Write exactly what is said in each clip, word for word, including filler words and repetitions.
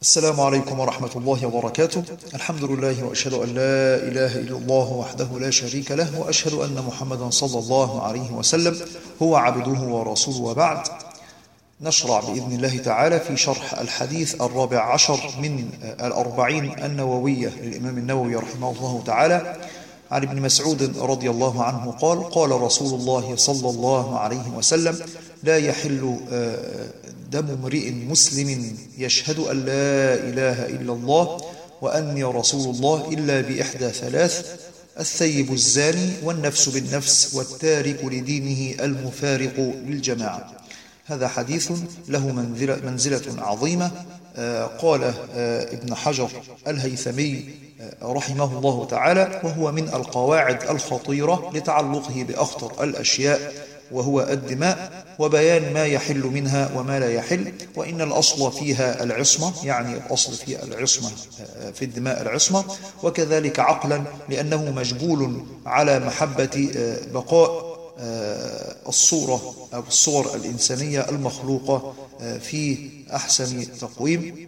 السلام عليكم ورحمة الله وبركاته. الحمد لله وأشهد أن لا إله إلا الله وحده لا شريك له، وأشهد أن محمدا صلى الله عليه وسلم هو عبده ورسوله، وبعد. نشرع بإذن الله تعالى في شرح الحديث الرابع عشر من الأربعين النووية للإمام النووي رحمه الله تعالى، عن ابن مسعود رضي الله عنه قال: قال رسول الله صلى الله عليه وسلم: لا يحل دم امرئ مسلم يشهد أن لا إله إلا الله وأني رسول الله إلا بإحدى ثلاث: الثيب الزاني، والنفس بالنفس، والتارك لدينه المفارق للجماعة. هذا حديث له منزلة عظيمة. قال ابن حجر الهيثمي رحمه الله تعالى: وهو من القواعد الخطيرة لتعلقه بأخطر الأشياء، وهو الدماء، وبيان ما يحل منها وما لا يحل. وإن الأصل فيها العصمة، يعني الأصل في العصمة في الدماء العصمة، وكذلك عقلا لأنه مجبول على محبة بقاء الصورة أو الصور الإنسانية المخلوقة في أحسن تقويم.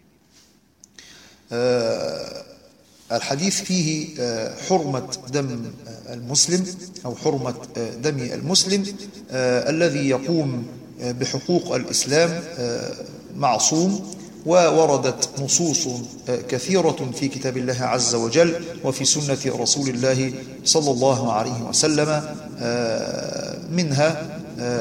الحديث فيه حرمة دم المسلم أو حرمة دم المسلم الذي يقوم بحقوق الإسلام معصوم، ووردت نصوص كثيرة في كتاب الله عز وجل وفي سنة رسول الله صلى الله عليه وسلم، منها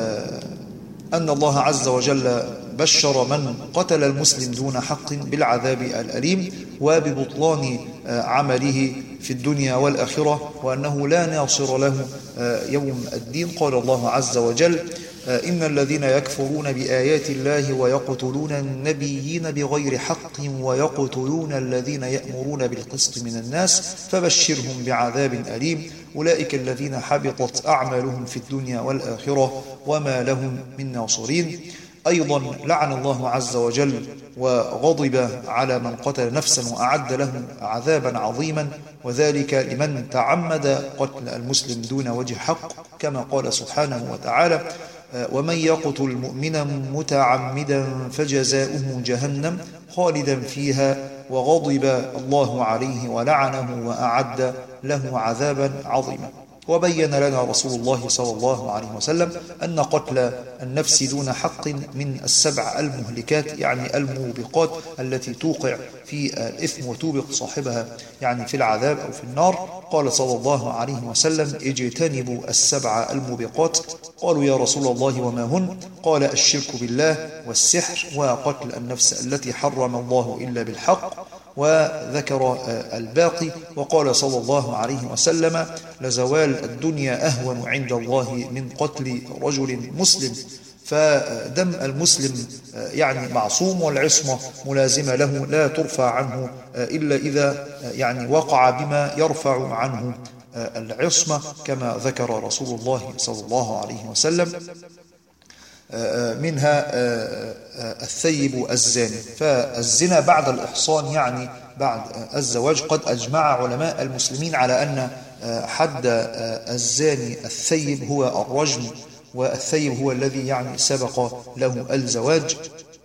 أن الله عز وجل بشر من قتل المسلم دون حق بالعذاب الأليم وببطلان عمله في الدنيا والآخرة، وأنه لا ناصر له يوم الدين. قال الله عز وجل: إن الذين يكفرون بآيات الله ويقتلون النبيين بغير حق ويقتلون الذين يأمرون بالقسط من الناس فبشرهم بعذاب أليم، أولئك الذين حبطت أعمالهم في الدنيا والآخرة وما لهم من ناصرين. أيضا لعن الله عز وجل وغضب على من قتل نفسا وأعد له عذابا عظيما، وذلك لمن تعمد قتل المسلم دون وجه حق، كما قال سبحانه وتعالى: ومن يقتل مؤمنا متعمدا فجزاؤه جهنم خالدا فيها وغضب الله عليه ولعنه وأعد له عذابا عظيما. وبين لنا رسول الله صلى الله عليه وسلم أن قتل النفس دون حق من السبع المهلكات، يعني الموبقات التي توقع في الإثم وتوبق صاحبها يعني في العذاب أو في النار. قال صلى الله عليه وسلم: اجتنبوا السبع الموبقات. قالوا: يا رسول الله وما هن؟ قال: الشرك بالله، والسحر، وقتل النفس التي حرم الله إلا بالحق. وذكر الباقي، وقال صلى الله عليه وسلم: لزوال الدنيا أهون عند الله من قتل رجل مسلم. فدم المسلم يعني معصوم، والعصمة ملازمة له لا ترفع عنه إلا إذا يعني وقع بما يرفع عنه العصمة، كما ذكر رسول الله صلى الله عليه وسلم. منها الثيب الزاني. فالزنا بعد الإحصان يعني بعد الزواج. قد أجمع علماء المسلمين على أن حد الزاني الثيب هو الرجم، والثيب هو الذي يعني سبق له الزواج،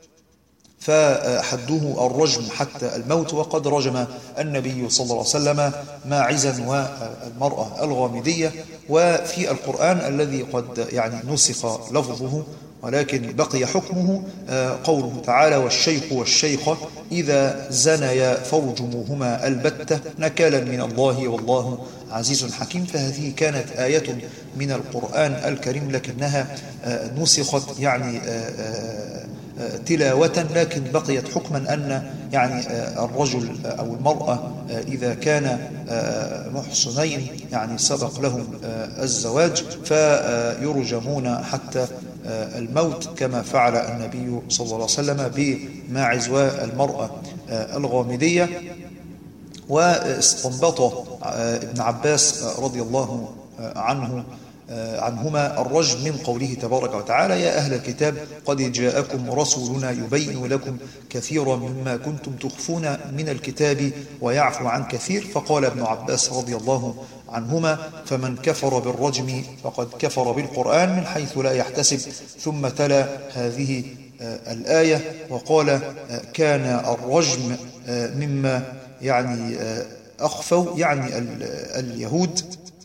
فحده الرجم حتى الموت. وقد رجم النبي صلى الله عليه وسلم ماعزا والمرأة الغامدية. وفي القرآن الذي قد يعني نسخ لفظه ولكن بقي حكمه قوله تعالى: والشيخ والشيخة إذا زنيا فارجموهما البتة نكالا من الله والله عزيز حكيم. فهذه كانت آية من القرآن الكريم، لكنها نسخت يعني تلاوة، لكن بقيت حكما أن يعني الرجل أو المرأة إذا كان محصنين يعني سبق لهم الزواج فيرجمون حتى الموت، كما فعل النبي صلى الله عليه وسلم بماعز والمرأة الغامدية. واستنبط ابن عباس رضي الله عنه عنهما الرجم من قوله تبارك وتعالى: يا أهل الكتاب قد جاءكم رسولنا يبين لكم كثيرا مما كنتم تخفون من الكتاب ويعفو عن كثير. فقال ابن عباس رضي الله عنهما: فمن كفر بالرجم فقد كفر بالقرآن من حيث لا يحتسب. ثم تلا هذه الآية وقال كان الرجم مما يعني أخفوا يعني اليهود.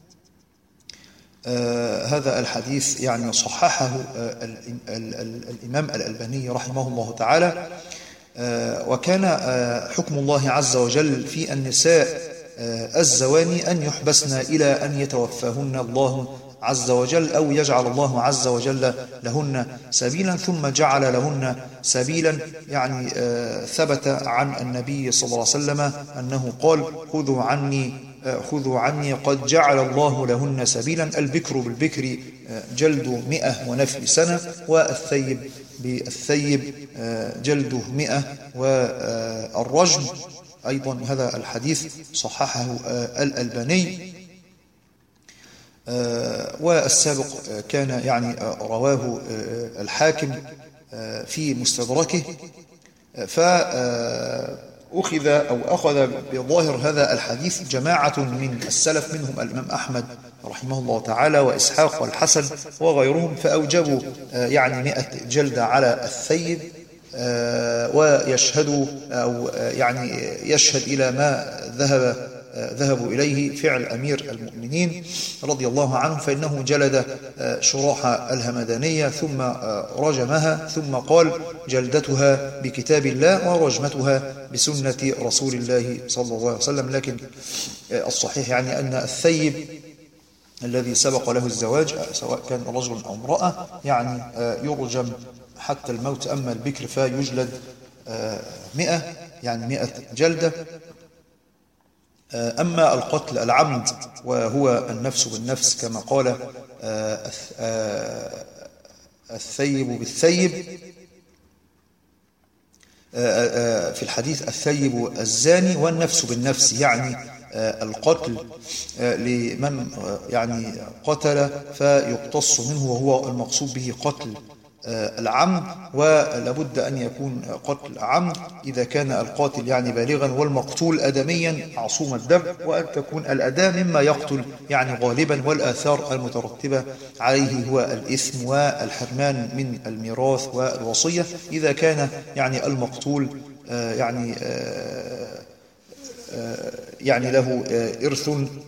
هذا الحديث يعني صححه الإمام الألباني رحمه الله تعالى. وكان حكم الله عز وجل في النساء الزواني أن يحبسن إلى أن يتوفاهن الله عز وجل أو يجعل الله عز وجل لهن سبيلا، ثم جعل لهن سبيلا يعني ثبت عن النبي صلى الله عليه وسلم أنه قال خذوا عني خذوا عني قد جعل الله لهن سبيلا. البكر بالبكر جلد مئة ونفي سنة، والثيب بالثيب جلده مئة. والرجم أيضا هذا الحديث صححه الألباني. والسابق كان يعني رواه الحاكم في مستدركه، فأخذ أو أخذ بظاهر هذا الحديث جماعة من السلف، منهم الإمام أحمد رحمه الله تعالى وإسحاق والحسن وغيرهم، فأوجبوا يعني مئة جلدة على الثيب، ويشهدوا أو يعني يشهد إلى ما ذهب ذهبوا إليه فعل أمير المؤمنين رضي الله عنه، فإنه جلد شراح الهمدانية ثم رجمها، ثم قال جلدتها بكتاب الله ورجمتها بسنة رسول الله صلى الله عليه وسلم. لكن الصحيح يعني أن الثيب الذي سبق له الزواج سواء كان رجل أو امرأة يعني يرجم حتى الموت، أما البكر فيجلد مئة يعني مئة جلدة. أما القتل العمد وهو النفس بالنفس كما قال الثيب بالثيب في الحديث، الثيب الزاني والنفس بالنفس، يعني القتل لمن يعني قتل فيقتص منه، وهو المقصود به قتل العمد. ولابد أن يكون قتل عمد إذا كان القاتل يعني بالغا والمقتول أدميا معصوم الدم، وأن تكون الأداة مما يقتل يعني غالبا، والآثار المترتبة عليه هو الإثم والحرمان من الميراث والوصية إذا كان يعني المقتول يعني يعني له إرث،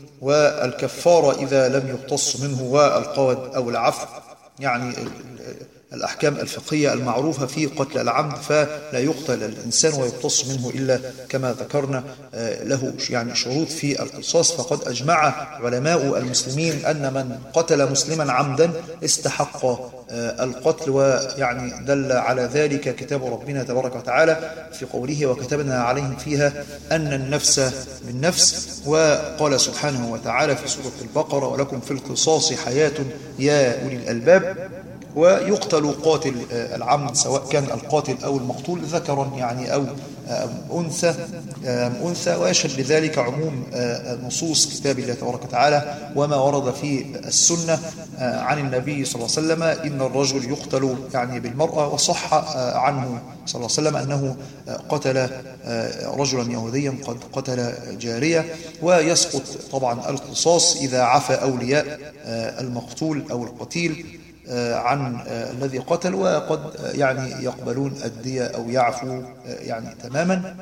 والكفارة إذا لم يقتص منه، والقود أو العفو يعني الأحكام الفقهية المعروفة في قتل العمد، فلا يقتل الإنسان ويقتص منه إلا كما ذكرنا له يعني شروط في القصاص. فقد أجمع علماء المسلمين أن من قتل مسلما عمدا استحق القتل، ويعني دل على ذلك كتاب ربنا تبارك وتعالى في قوله وكتبنا عليهم فيها أن النفس بالنفس. وقال سبحانه وتعالى في سورة البقرة ولكم في القصاص حياة يا أولي الألباب. ويقتل قاتل العمد سواء كان القاتل أو المقتول ذكرا يعني أو أنثى أنثى ويشهد بذلك عموم نصوص كتاب الله تبارك وتعالى وما ورد في السنة عن النبي صلى الله عليه وسلم إن الرجل يقتل يعني بالمرأة. وصح عنه صلى الله عليه وسلم أنه قتل رجلا يهوديا قد قتل جارية. ويسقط طبعا القصاص إذا عفى أولياء المقتول أو القتيل عن الذي قتل، وقد يعني يقبلون الدية أو يعفو يعني تماما.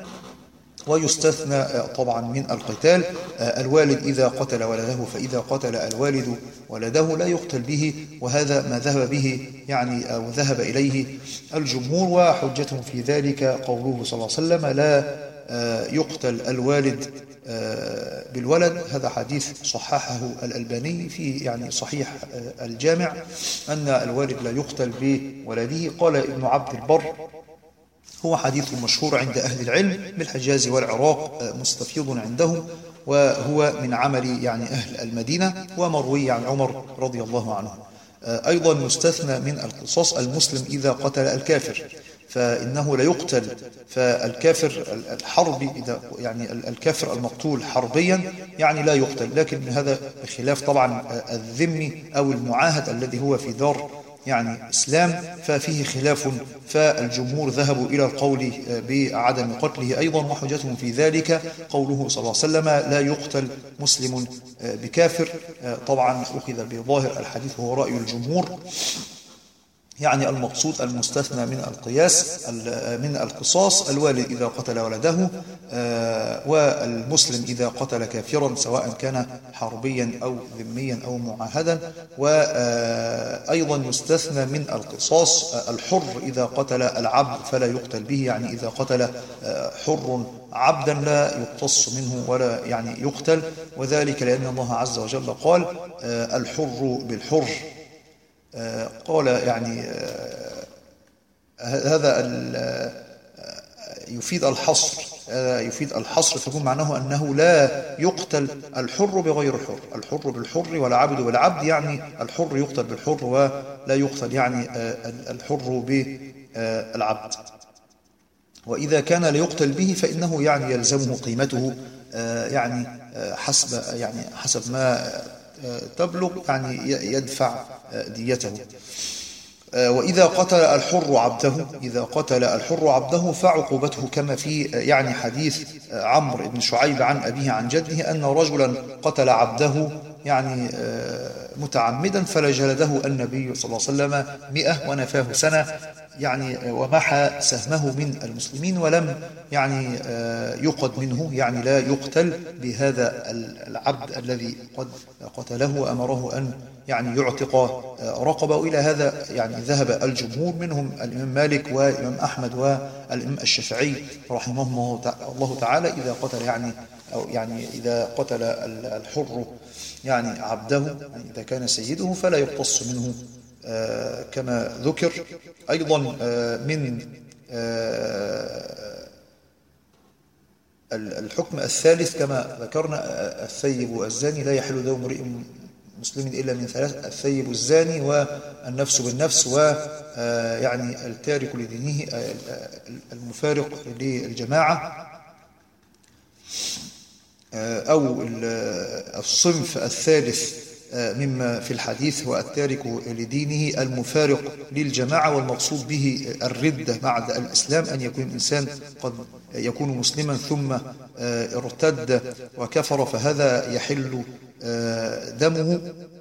ويستثنى طبعا من القتال الوالد إذا قتل ولده، فإذا قتل الوالد ولده لا يقتل به، وهذا ما ذهب به يعني أو ذهب إليه الجمهور. وحجتهم في ذلك قوله صلى الله عليه وسلم لا يقتل الوالد بالولد. هذا حديث صححه الألباني في يعني صحيح الجامع أن الوالد لا يقتل بولده. قال ابن عبد البر هو حديث مشهور عند أهل العلم بالحجاز والعراق مستفيض عندهم، وهو من عمل يعني أهل المدينة، ومروي عن عمر رضي الله عنه. أيضا يستثنى من القصاص المسلم إذا قتل الكافر فإنه لا يقتل. فالكافر الحربي إذا يعني الكافر المقتول حربيا يعني لا يقتل، لكن هذا بخلاف طبعا الذمي أو المعاهد الذي هو في دار يعني إسلام ففيه خلاف. فالجمهور ذهبوا إلى القول بعدم قتله أيضا، وحجتهم في ذلك قوله صلى الله عليه وسلم لا يقتل مسلم بكافر. طبعا أخذ بظاهر الحديث وهو رأي الجمهور. يعني المقصود المستثنى من القياس من القصاص الوالد إذا قتل ولده، والمسلم إذا قتل كافرا سواء كان حربيا أو ذميا أو معاهدا. وأيضا يستثنى من القصاص الحر إذا قتل العبد فلا يقتل به، يعني إذا قتل حر عبدا لا يقتص منه ولا يعني يقتل، وذلك لأن الله عز وجل قال الحر بالحر. قال يعني هذا يفيد الحصر، هذا يفيد الحصر، فيكون معناه أنه لا يقتل الحر بغير الحر، الحر بالحر والعبد بالعبد، يعني الحر يقتل بالحر ولا يقتل يعني الحر بالعبد. وإذا كان ليقتل به فإنه يعني يلزمه قيمته، يعني حسب يعني حسب ما تبلغ يعني يدفع ديته. وإذا قتل الحر عبده، إذا قتل الحر عبده فعقوبته كما في يعني حديث عمرو بن شعيب عن أبيه عن جده أن رجلا قتل عبده يعني متعمدا فلجلده النبي صلى الله عليه وسلم مئة ونفاه سنة، يعني ومحى سهمه من المسلمين ولم يعني يقد منه، يعني لا يقتل بهذا العبد الذي قد قتله، وأمره أن يعني يعتق رقبة. وإلى هذا يعني ذهب الجمهور منهم الإمام مالك والإمام أحمد والإمام الشافعي رحمهم الله تعالى، إذا قتل يعني أو يعني إذا قتل الحر يعني عبده، يعني إذا كان سيده فلا يقتص منه كما ذكر. أيضا من الحكم الثالث كما ذكرنا الثيب والزاني لا يحل دم امرئ مسلم إلا من ثلاث: الثيب الزاني والنفس بالنفس ويعني التارك لدينه المفارق للجماعة، أو الصنف الثالث مما في الحديث هو التارك لدينه المفارق للجماعة، والمقصود به الردة بعد الإسلام، أن يكون الإنسان قد يكون مسلما ثم ارتد وكفر فهذا يحل دمه.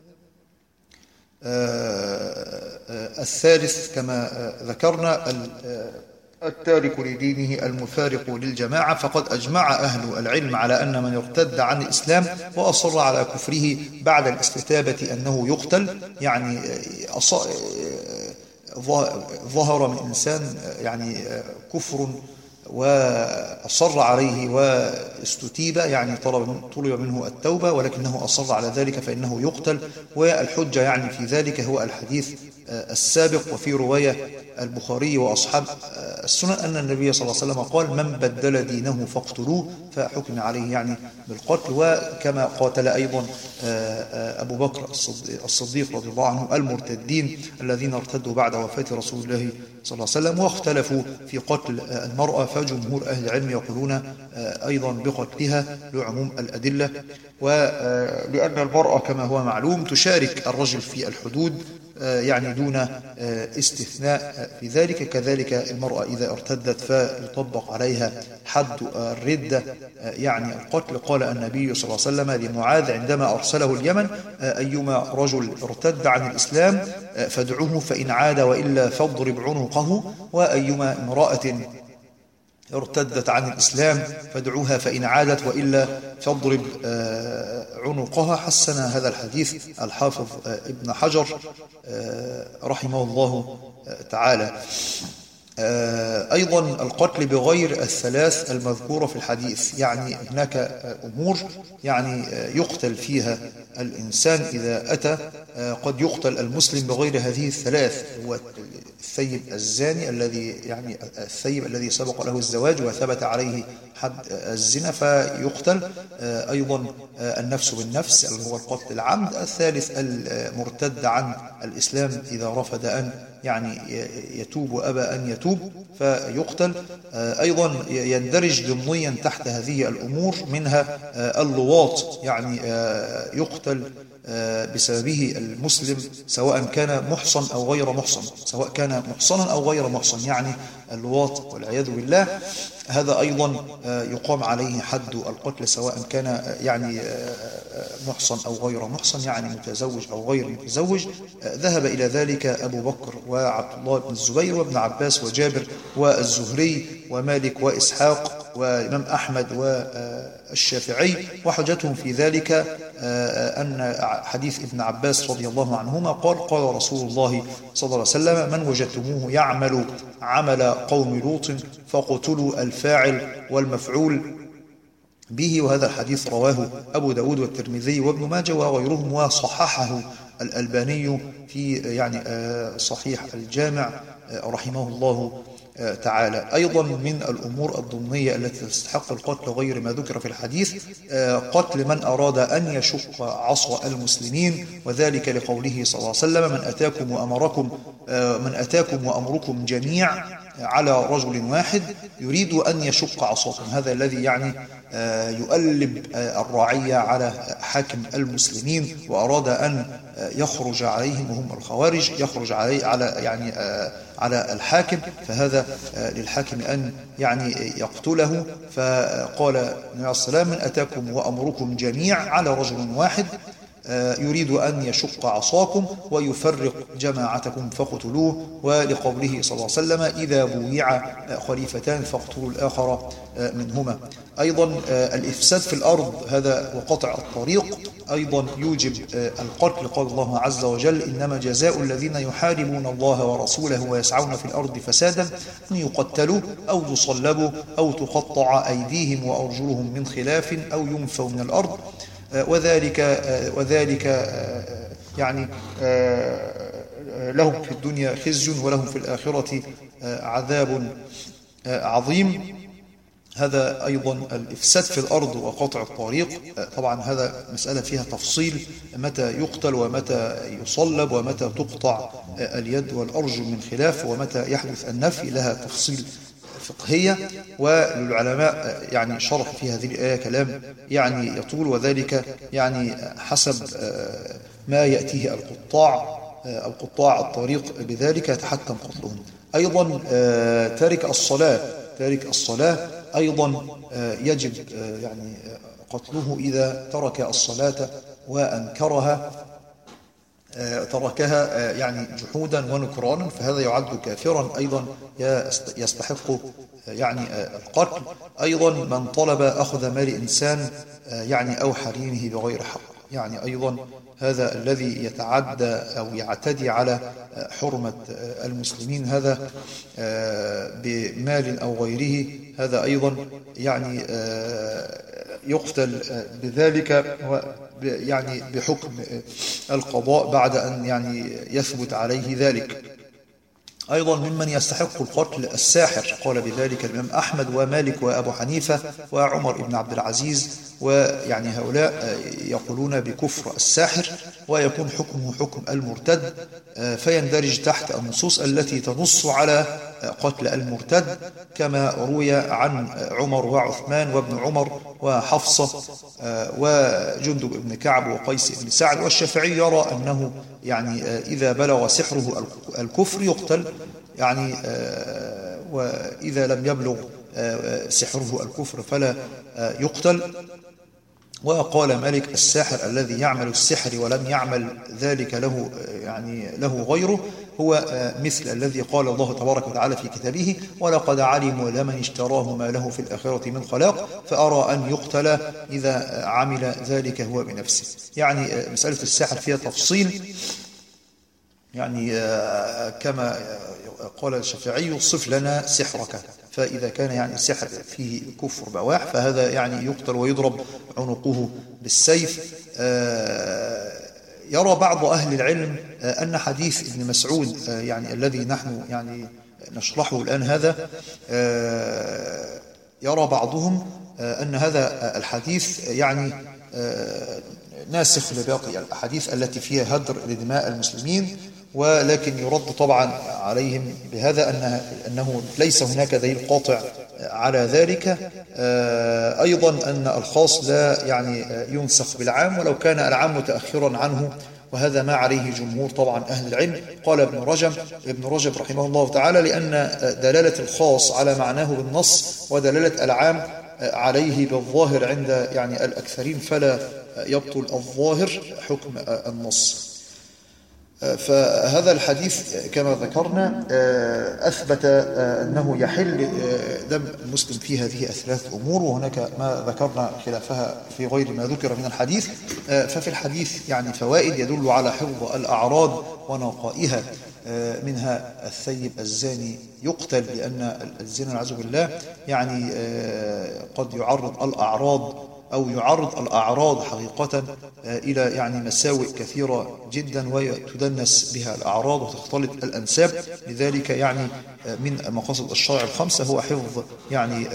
الثالث كما ذكرنا التارك لدينه المفارق للجماعة، فقد أجمع أهل العلم على أن من ارتد عن الإسلام وأصر على كفره بعد الاستتابة أنه يقتل، يعني ظهر من إنسان يعني كفر وأصر عليه واستتيب، يعني طلب طلب منه التوبة ولكنه أصر على ذلك فإنه يقتل. والحجة يعني في ذلك هو الحديث السابق، وفي رواية البخاري وأصحاب السنن أن النبي صلى الله عليه وسلم قال: من بدل دينه فاقتلوه، فحكم عليه يعني بالقتل. وكما قاتل أيضا أبو بكر الصديق رضي الله عنه المرتدين الذين ارتدوا بعد وفاة رسول الله صلى الله عليه وسلم. واختلفوا في قتل المرأة، فجمهور أهل العلم يقولون أيضا بقتلها لعموم الأدلة، ولأن المرأة كما هو معلوم تشارك الرجل في الحدود يعني دون استثناء في ذلك. كذلك المرأة إذا ارتدت فيطبق عليها حد الردة يعني القتل. قال النبي صلى الله عليه وسلم لمعاذ عندما أرسله اليمن: أيما رجل ارتد عن الإسلام فادعوه فإن عاد وإلا فاضرب عنقه، وأيما امرأة ارتدت عن الإسلام فادعوها فإن عادت وإلا فاضرب عنقها. حسن هذا الحديث الحافظ ابن حجر رحمه الله تعالى. أيضا القتل بغير الثلاث المذكورة في الحديث، يعني هناك أمور يعني يقتل فيها الإنسان إذا أتى، قد يقتل المسلم بغير هذه الثلاث، هو الثيب الزاني الذي يعني الثيب الذي سبق له الزواج وثبت عليه حد الزنا فيقتل. أيضا النفس بالنفس اللي هو القتل العمد. الثالث المرتد عن الإسلام إذا رفض أن يعني يتوب وأبى أن يتوب فيقتل. أيضا يندرج ضمنيا تحت هذه الأمور منها اللواط، يعني يقتل بسببه المسلم سواء كان محصن أو غير محصن، سواء كان محصنا أو غير محصن، يعني اللواط والعياذ بالله، هذا أيضا يقام عليه حد القتل سواء كان يعني محصن أو غير محصن، يعني متزوج أو غير متزوج. ذهب إلى ذلك أبو بكر وعبد الله بن الزبير وابن عباس وجابر والزهري ومالك وإسحاق وإمام أحمد والشافعي، وحجتهم في ذلك أن حديث ابن عباس رضي الله عنهما قال قال رسول الله صلى الله عليه وسلم: من وجدتموه يعمل عمل قوم لوط فاقتلوا الفاعل والمفعول به. وهذا الحديث رواه أبو داود والترمذي وابن ماجه وغيرهم، وصححه الألباني في يعني صحيح الجامع رحمه الله تعالى. أيضا من الأمور الضمنية التي تستحق القتل غير ما ذكر في الحديث قتل من أراد أن يشق عصا المسلمين، وذلك لقوله صلى الله عليه وسلم: من أتاكم وأمركم من أتاكم وأمركم جميع على رجل واحد يريد أن يشق عصاكم. هذا الذي يعني يؤلب الرعية على حاكم المسلمين وأراد أن يخرج عليهم وهم الخوارج، يخرج عليه على يعني على الحاكم، فهذا للحاكم أن يعني يقتله. فقال النبي عليه الصلاة والسلام: من أتاكم وأمركم جميع على رجل واحد يريد أن يشق عصاكم ويفرق جماعتكم فاقتلوه. ولقوله صلى الله عليه وسلم: إذا بويع خليفتان فاقتلوا الآخر منهما. أيضا الإفساد في الأرض هذا وقطع الطريق أيضا يوجب القتل. قال الله عز وجل: إنما جزاء الذين يحاربون الله ورسوله ويسعون في الأرض فسادا أن يقتلوا أو يصلبوا أو تقطع أيديهم وأرجلهم من خلاف أو ينفوا من الأرض، وذلك وذلك يعني لهم في الدنيا خزي ولهم في الآخرة عذاب عظيم. هذا أيضا الإفساد في الأرض وقطع الطريق. طبعا هذا مسألة فيها تفصيل، متى يقتل ومتى يصلب ومتى تقطع اليد والأرجل من خلاف ومتى يحدث النفي، لها تفصيل فقهية، وللعلماء يعني شرح في هذه الآية كلام يعني يطول، وذلك يعني حسب ما يأتيه القطاع أو قطاع الطريق بذلك يتحكم قتلهم. أيضا تارك الصلاة تارك الصلاة أيضا يجب يعني قتله إذا ترك الصلاة وأنكرها تركها يعني جحودا ونكرانا، فهذا يعد كافرا أيضا يستحق يعني القتل. أيضا من طلب أخذ مال إنسان يعني أو حريمه بغير حق، يعني أيضا هذا الذي يتعدى أو يعتدي على حرمة المسلمين هذا بمال أو غيره، هذا أيضا يعني يقتل بذلك يعني بحكم القضاء بعد أن يعني يثبت عليه ذلك. أيضا ممن يستحق القتل الساحر، قال بذلك الإمام أحمد ومالك وأبو حنيفة وعمر بن عبد العزيز، ويعني هؤلاء يقولون بكفر الساحر ويكون حكمه حكم المرتد، فيندرج تحت النصوص التي تنص على قتل المرتد، كما روي عن عمر وعثمان وابن عمر وحفصة وجندب بن كعب وقيس بن سعد. والشافعي يرى أنه يعني إذا بلغ سحره الكفر يقتل، يعني وإذا لم يبلغ سحره الكفر فلا يقتل. وقال مالك: الساحر الذي يعمل السحر ولم يعمل ذلك له يعني له غيره هو مثل الذي قال الله تبارك وتعالى في كتابه: ولقد علموا لمن اشتراه ما له في الآخرة من خلاق فأرى أن يقتل إذا عمل ذلك هو بنفسه. يعني مسألة السحر فيها تفصيل، يعني كما قال الشافعي: صف لنا سحرك. فإذا كان يعني السحر فيه كفر بواح فهذا يعني يقتل ويضرب عنقه بالسيف. يرى بعض أهل العلم أن حديث ابن مسعود يعني الذي نحن يعني نشرحه الآن هذا، يرى بعضهم أن هذا الحديث يعني ناسخ لباقي الأحاديث التي فيها هدر لدماء المسلمين، ولكن يرد طبعا عليهم بهذا أنه ليس هناك دليل قاطع على ذلك. أيضا أن الخاص لا يعني ينسخ بالعام ولو كان العام متأخرا عنه، وهذا ما عليه جمهور طبعا أهل العلم. قال ابن رجب ابن رجب رحمه الله تعالى: لأن دلالة الخاص على معناه بالنص ودلالة العام عليه بالظاهر عند يعني الأكثرين، فلا يبطل الظاهر حكم النص. فهذا الحديث كما ذكرنا أثبت أنه يحل دم المسلم في هذه الثلاث أمور، وهناك ما ذكرنا خلافها في غير ما ذكر من الحديث. ففي الحديث يعني فوائد يدل على حفظ الأعراض ونقائها، منها الثيب الزاني يقتل، لأن الزنا والعياذ بالله يعني قد يعرض الأعراض أو يعرض الأعراض حقيقة إلى يعني مساوئ كثيرة جدا، وتدنس بها الأعراض وتختلط الأنساب. لذلك يعني من مقاصد الشرع الخمسة هو حفظ يعني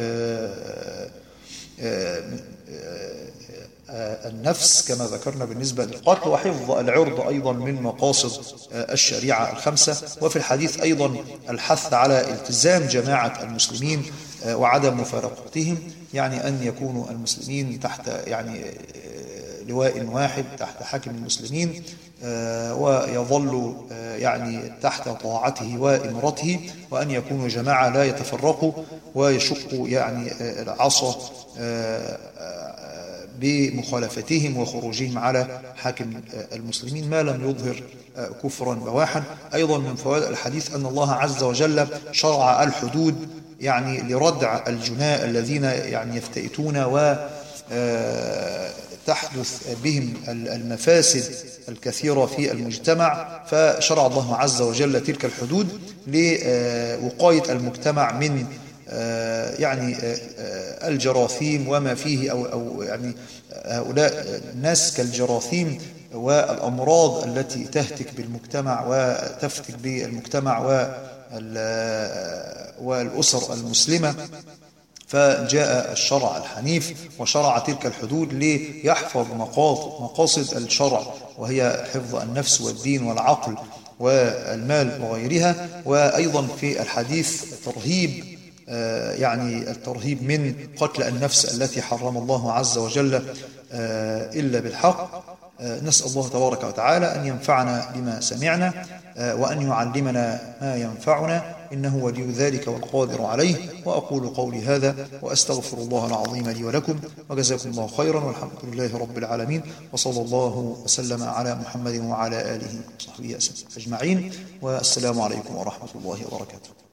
النفس كما ذكرنا بالنسبة للقتل، وحفظ العرض أيضا من مقاصد الشريعة الخمسة. وفي الحديث أيضا الحث على التزام جماعة المسلمين وعدم مفارقتهم، يعني أن يكونوا المسلمين تحت يعني لواء واحد تحت حاكم المسلمين، ويظلوا يعني تحت طاعته وإمرته، وأن يكونوا جماعة لا يتفرقوا ويشقوا يعني العصا بمخالفتهم وخروجهم على حاكم المسلمين ما لم يظهر كفرا بواحا. أيضا من فوائد الحديث أن الله عز وجل شرع الحدود يعني لردع الجناء الذين يعني يفتئتون وتحدث بهم المفاسد الكثيرة في المجتمع، فشرع الله عز وجل تلك الحدود لوقاية المجتمع من يعني الجراثيم وما فيه، أو, أو يعني هؤلاء الناس كالجراثيم والأمراض التي تهتك بالمجتمع وتفتك بالمجتمع والأسر المسلمة. فجاء الشرع الحنيف وشرع تلك الحدود ليحفظ مقاصد الشرع، وهي حفظ النفس والدين والعقل والمال وغيرها. وأيضا في الحديث ترهيب يعني الترهيب من قتل النفس التي حرم الله عز وجل إلا بالحق. نسأل الله تبارك وتعالى أن ينفعنا بما سمعنا وأن يعلمنا ما ينفعنا، إنه ولي ذلك والقادر عليه. وأقول قولي هذا وأستغفر الله العظيم لي ولكم، وجزاكم الله خيرا، والحمد لله رب العالمين، وصلى الله وسلم على محمد وعلى آله وصحبه أجمعين، والسلام عليكم ورحمة الله وبركاته.